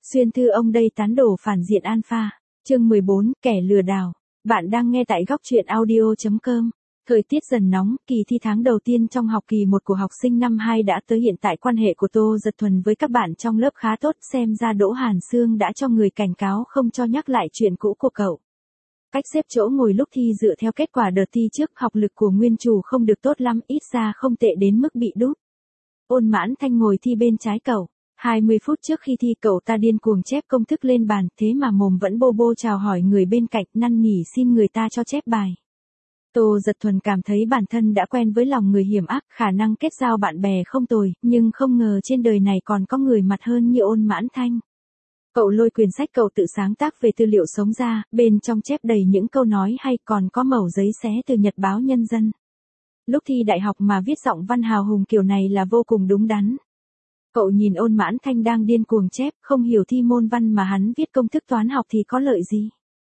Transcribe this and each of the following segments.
Xuyên thư ông đây tán đổ phản diện alpha. Chương 14, kẻ lừa đảo. Bạn đang nghe tại góc truyện audio.com. Thời tiết dần nóng, kỳ thi tháng đầu tiên trong học kỳ 1 của học sinh năm 2 đã tới. Hiện tại quan hệ của Tô Dật Thuần với các bạn trong lớp khá tốt, xem ra Đỗ Hàn Sương đã cho người cảnh cáo không cho nhắc lại chuyện cũ của cậu. Cách xếp chỗ ngồi lúc thi dựa theo kết quả đợt thi trước, học lực của nguyên chủ không được tốt lắm, ít ra không tệ đến mức bị đúp. Ôn Mãn Thanh ngồi thi bên trái cậu. 20 phút trước khi thi cậu ta điên cuồng chép công thức lên bàn, thế mà mồm vẫn bô bô chào hỏi người bên cạnh, năn nỉ xin người ta cho chép bài. Tô Dật Thuần cảm thấy bản thân đã quen với lòng người hiểm ác, khả năng kết giao bạn bè không tồi, nhưng không ngờ trên đời này còn có người mặt hơn như Ôn Mãn Thanh. Cậu lôi quyển sách cậu tự sáng tác về tư liệu sống ra, bên trong chép đầy những câu nói hay, còn có mẩu giấy xé từ Nhật báo Nhân dân. Lúc thi đại học mà viết giọng văn hào hùng kiểu này là vô cùng đúng đắn. Cậu nhìn Ôn Mãn Thanh đang điên cuồng chép, không hiểu thi môn văn mà hắn viết công thức toán học thì có lợi gì.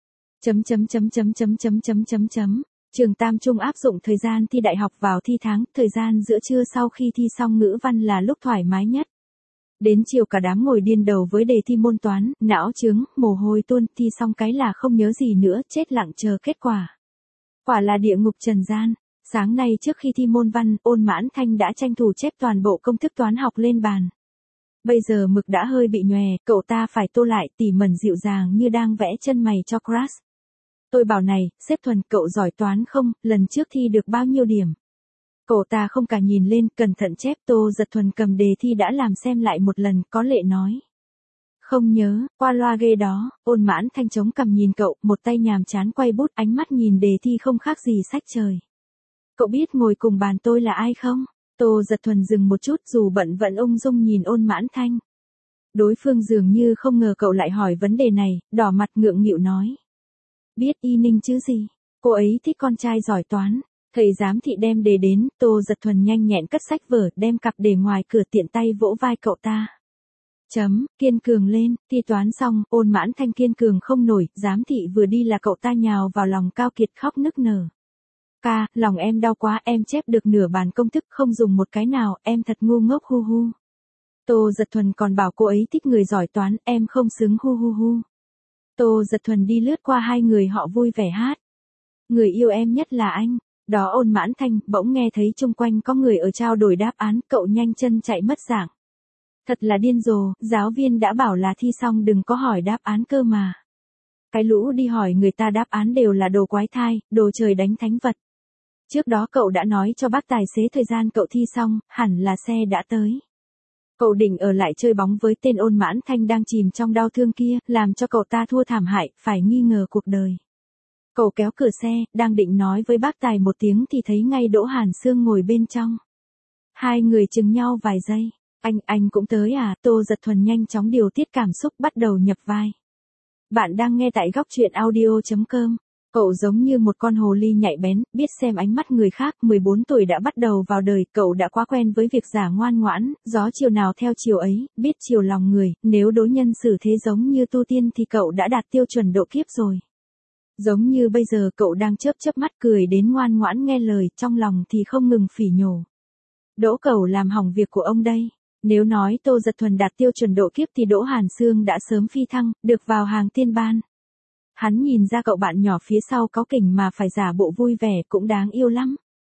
Trường Tam Trung áp dụng thời gian thi đại học vào thi tháng, thời gian giữa trưa sau khi thi xong ngữ văn là lúc thoải mái nhất. Đến chiều cả đám ngồi điên đầu với đề thi môn toán, não chướng, mồ hôi tuôn, thi xong cái là không nhớ gì nữa, chết lặng chờ kết quả. Quả là địa ngục trần gian. Sáng nay trước khi thi môn văn, Ôn Mãn Thanh đã tranh thủ chép toàn bộ công thức toán học lên bàn. Bây giờ mực đã hơi bị nhòe, cậu ta phải tô lại, tỉ mẩn dịu dàng như đang vẽ chân mày cho crush. Tôi bảo này, sếp Thuần, cậu giỏi toán không, lần trước thi được bao nhiêu điểm? Cậu ta không cả nhìn lên, cẩn thận chép. Tô Dật Thuần cầm đề thi đã làm xem lại một lần, có lệ nói. Không nhớ, qua loa ghê đó. Ôn Mãn Thanh chống cằm nhìn cậu, một tay nhàm chán quay bút, ánh mắt nhìn đề thi không khác gì sách trời. Cậu biết ngồi cùng bàn tôi là ai không? Tô Dật Thuần dừng một chút, dù bận vẫn ung dung nhìn Ôn Mãn Thanh. Đối phương dường như không ngờ cậu lại hỏi vấn đề này, đỏ mặt ngượng nghịu nói. Biết Y Ninh chứ gì, cô ấy thích con trai giỏi toán. Thầy giám thị đem đề đến, Tô Dật Thuần nhanh nhẹn cất sách vở, đem cặp để ngoài cửa, tiện tay vỗ vai cậu ta. Kiên cường lên. Thi toán xong, Ôn Mãn Thanh kiên cường không nổi, giám thị vừa đi là cậu ta nhào vào lòng Cao Kiệt khóc nức nở. Ca, lòng em đau quá, em chép được nửa bàn công thức không dùng một cái nào, em thật ngu ngốc hu hu. Tô Dật Thuần còn bảo cô ấy thích người giỏi toán, em không xứng hu hu hu. Tô Dật Thuần đi lướt qua hai người họ vui vẻ hát. Người yêu em nhất là anh. Đó Ôn Mãn Thanh, bỗng nghe thấy chung quanh có người ở trao đổi đáp án, cậu nhanh chân chạy mất dạng. Thật là điên rồ, giáo viên đã bảo là thi xong đừng có hỏi đáp án cơ mà. Cái lũ đi hỏi người ta đáp án đều là đồ quái thai, đồ trời đánh thánh vật. Trước đó cậu đã nói cho bác tài xế thời gian cậu thi xong, hẳn là xe đã tới. Cậu định ở lại chơi bóng với tên Ôn Mãn Thanh đang chìm trong đau thương kia, làm cho cậu ta thua thảm hại, phải nghi ngờ cuộc đời. Cậu kéo cửa xe, đang định nói với bác tài một tiếng thì thấy ngay Đỗ Hàn Sương ngồi bên trong. Hai người chừng nhau vài giây. Anh cũng tới à? Tô Dật Thuần nhanh chóng điều tiết cảm xúc, bắt đầu nhập vai. Bạn đang nghe tại góc truyện audio.com. Cậu giống như một con hồ ly nhạy bén, biết xem ánh mắt người khác. 14 tuổi đã bắt đầu vào đời, cậu đã quá quen với việc giả ngoan ngoãn, gió chiều nào theo chiều ấy, biết chiều lòng người. Nếu đối nhân xử thế giống như tu tiên thì cậu đã đạt tiêu chuẩn độ kiếp rồi. Giống như bây giờ cậu đang chớp mắt cười đến ngoan ngoãn nghe lời, trong lòng thì không ngừng phỉ nhổ. Đỗ cậu làm hỏng việc của ông đây. Nếu nói Tô Dật Thuần đạt tiêu chuẩn độ kiếp thì Đỗ Hàn Sương đã sớm phi thăng, được vào hàng tiên ban. Hắn nhìn ra cậu bạn nhỏ phía sau cáu kỉnh mà phải giả bộ vui vẻ cũng đáng yêu lắm.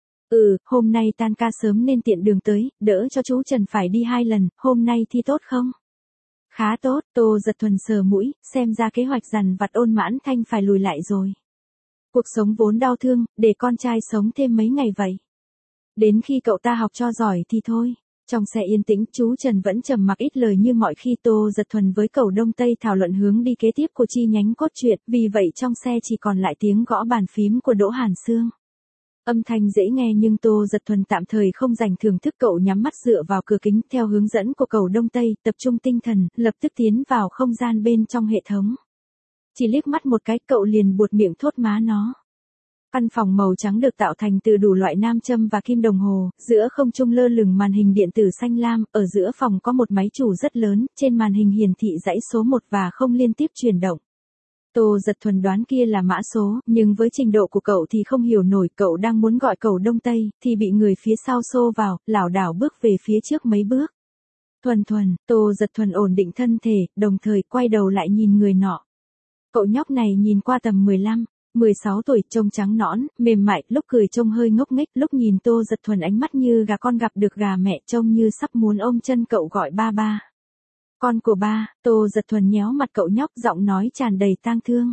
Hôm nay tan ca sớm nên tiện đường tới, đỡ cho chú Trần phải đi 2 lần, hôm nay thi tốt không? Khá tốt. Tô Dật Thuần sờ mũi, xem ra kế hoạch dằn vặt Ôn Mãn Thanh phải lùi lại rồi. Cuộc sống vốn đau thương, để con trai sống thêm mấy ngày vậy. Đến khi cậu ta học cho giỏi thì thôi. Trong xe yên tĩnh, chú Trần vẫn trầm mặc ít lời như mọi khi. Tô Dật Thuần với cậu Đông Tây thảo luận hướng đi kế tiếp của chi nhánh cốt truyện, vì vậy trong xe chỉ còn lại tiếng gõ bàn phím của Đỗ Hàn Sương. Âm thanh dễ nghe nhưng Tô Dật Thuần tạm thời không dành thưởng thức, cậu nhắm mắt dựa vào cửa kính theo hướng dẫn của cậu Đông Tây, tập trung tinh thần, lập tức tiến vào không gian bên trong hệ thống. Chỉ liếc mắt một cái cậu liền buột miệng thốt má nó. Căn phòng màu trắng được tạo thành từ đủ loại nam châm và kim đồng hồ, giữa không trung lơ lửng màn hình điện tử xanh lam, ở giữa phòng có một máy chủ rất lớn, trên màn hình hiển thị dãy số 1 và không liên tiếp chuyển động. Tô Dật Thuần đoán kia là mã số, nhưng với trình độ của cậu thì không hiểu nổi, cậu đang muốn gọi cậu Đông Tây, thì bị người phía sau xô vào, lảo đảo bước về phía trước mấy bước. Thuần Thuần, Tô Giật Thuần ổn định thân thể, đồng thời quay đầu lại nhìn người nọ. Cậu nhóc này nhìn qua tầm 15, 16 tuổi, trông trắng nõn, mềm mại, lúc cười trông hơi ngốc nghếch, lúc nhìn Tô Giật Thuần ánh mắt như gà con gặp được gà mẹ, trông như sắp muốn ôm chân cậu gọi ba ba. Con của ba. Tô Giật Thuần nhéo mặt cậu nhóc, giọng nói tràn đầy tang thương.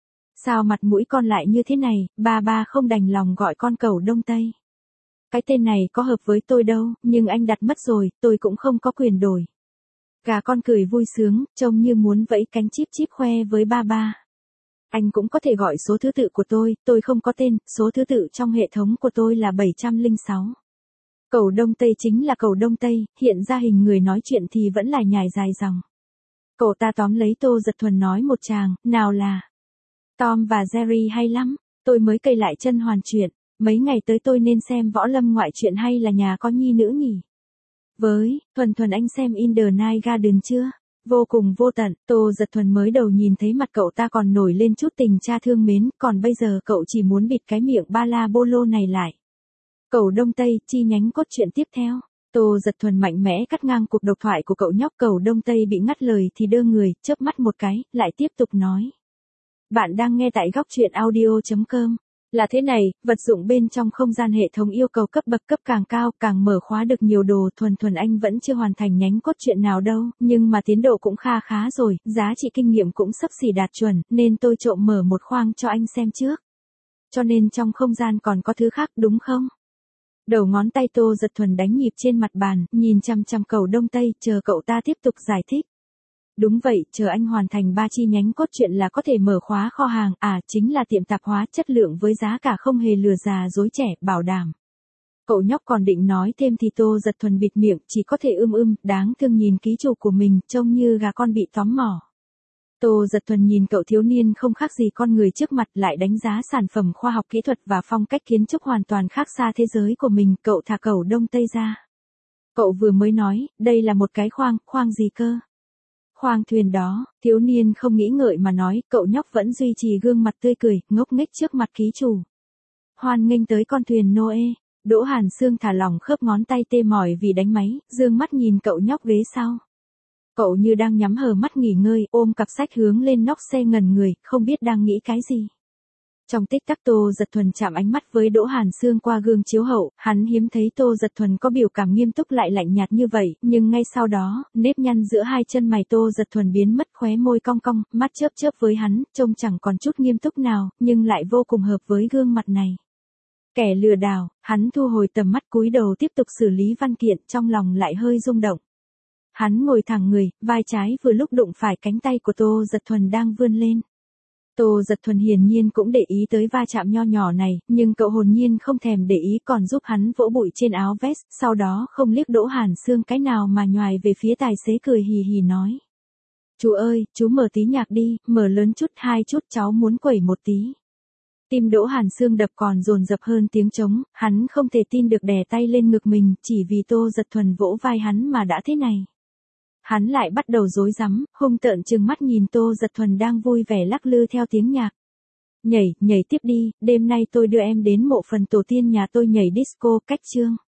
Sao mặt mũi con lại như thế này, ba ba không đành lòng gọi con cẩu Đông Tây. Cái tên này có hợp với tôi đâu, nhưng anh đặt mất rồi, tôi cũng không có quyền đổi. Gà con cười vui sướng, trông như muốn vẫy cánh chíp chíp khoe với ba ba. Anh cũng có thể gọi số thứ tự của tôi không có tên, số thứ tự trong hệ thống của tôi là 706. Cẩu Đông Tây chính là cẩu Đông Tây, hiện ra hình người nói chuyện thì vẫn là nhải dài dòng. Cậu ta tóm lấy Tô Giật Thuần nói một tràng, nào là Tom và Jerry hay lắm, tôi mới cày lại chân hoàn chuyện, mấy ngày tới tôi nên xem võ lâm ngoại truyện hay là nhà có nhi nữ nhỉ? Với, Thuần Thuần anh xem In the Night Garden chưa? Vô cùng vô tận, Tô Giật Thuần mới đầu nhìn thấy mặt cậu ta còn nổi lên chút tình cha thương mến, còn bây giờ cậu chỉ muốn bịt cái miệng ba la bô lô này lại. Cẩu Đông Tây, chi nhánh cốt truyện tiếp theo. Tô Giật Thuần mạnh mẽ cắt ngang cuộc độc thoại của cậu nhóc. Cẩu Đông Tây bị ngắt lời thì đơ người, chớp mắt một cái, lại tiếp tục nói. Bạn đang nghe tại góc truyện audio.com. Là thế này, vật dụng bên trong không gian hệ thống yêu cầu cấp bậc cấp càng cao, càng mở khóa được nhiều đồ. Thuần Thuần anh vẫn chưa hoàn thành nhánh cốt truyện nào đâu, nhưng mà tiến độ cũng kha khá rồi, giá trị kinh nghiệm cũng sắp xỉ đạt chuẩn, nên tôi trộm mở một khoang cho anh xem trước. Cho nên trong không gian còn có thứ khác đúng không? Đầu ngón tay Tô Giật Thuần đánh nhịp trên mặt bàn, nhìn chằm chằm cẩu Đông Tây, chờ cậu ta tiếp tục giải thích. Đúng vậy, chờ anh hoàn thành 3 chi nhánh cốt truyện là có thể mở khóa kho hàng, chính là tiệm tạp hóa chất lượng với giá cả không hề lừa già dối trẻ, bảo đảm. Cậu nhóc còn định nói thêm thì Tô Giật Thuần bịt miệng, chỉ có thể đáng thương nhìn ký chủ của mình, trông như gà con bị tóm mỏ. Tô Giật Thuần nhìn cậu thiếu niên không khác gì con người trước mặt, lại đánh giá sản phẩm khoa học kỹ thuật và phong cách kiến trúc hoàn toàn khác xa thế giới của mình. Cậu thả cẩu Đông Tây ra. Cậu vừa mới nói, đây là một cái khoang gì cơ? Khoang thuyền đó. Thiếu niên không nghĩ ngợi mà nói, cậu nhóc vẫn duy trì gương mặt tươi cười, ngốc nghếch trước mặt ký chủ. Hoan nghênh tới con thuyền Noe. Đỗ Hàn Sương thả lỏng khớp ngón tay tê mỏi vì đánh máy, dương mắt nhìn cậu nhóc ghế sau. Cậu như đang nhắm hờ mắt nghỉ ngơi, ôm cặp sách hướng lên nóc xe ngẩn người, không biết đang nghĩ cái gì. Trong tích tắc Tô Giật Thuần chạm ánh mắt với Đỗ Hàn Sương qua gương chiếu hậu, hắn hiếm thấy Tô Giật Thuần có biểu cảm nghiêm túc lại lạnh nhạt như vậy, nhưng ngay sau đó, nếp nhăn giữa hai chân mày Tô Giật Thuần biến mất, khóe môi cong cong, mắt chớp chớp với hắn, trông chẳng còn chút nghiêm túc nào, nhưng lại vô cùng hợp với gương mặt này. Kẻ lừa đảo, hắn thu hồi tầm mắt cúi đầu tiếp tục xử lý văn kiện, trong lòng lại hơi rung động. Hắn ngồi thẳng người, vai trái vừa lúc đụng phải cánh tay của Tô Giật Thuần đang vươn lên. Tô Giật Thuần hiển nhiên cũng để ý tới va chạm nho nhỏ này, nhưng cậu hồn nhiên không thèm để ý, còn giúp hắn vỗ bụi trên áo vest, sau đó không liếc Đỗ Hàn Sương cái nào mà nhoài về phía tài xế cười hì hì nói. Chú ơi, chú mở tí nhạc đi, mở lớn chút 2 chút, cháu muốn quẩy một tí. Tim Đỗ Hàn Sương đập còn dồn dập hơn tiếng trống, hắn không thể tin được đè tay lên ngực mình, chỉ vì Tô Giật Thuần vỗ vai hắn mà đã thế này. Hắn lại bắt đầu rối rắm, hung tợn trừng mắt nhìn Tô Giật Thuần đang vui vẻ lắc lư theo tiếng nhạc. Nhảy tiếp đi, đêm nay tôi đưa em đến mộ phần tổ tiên nhà tôi nhảy disco, cách chương.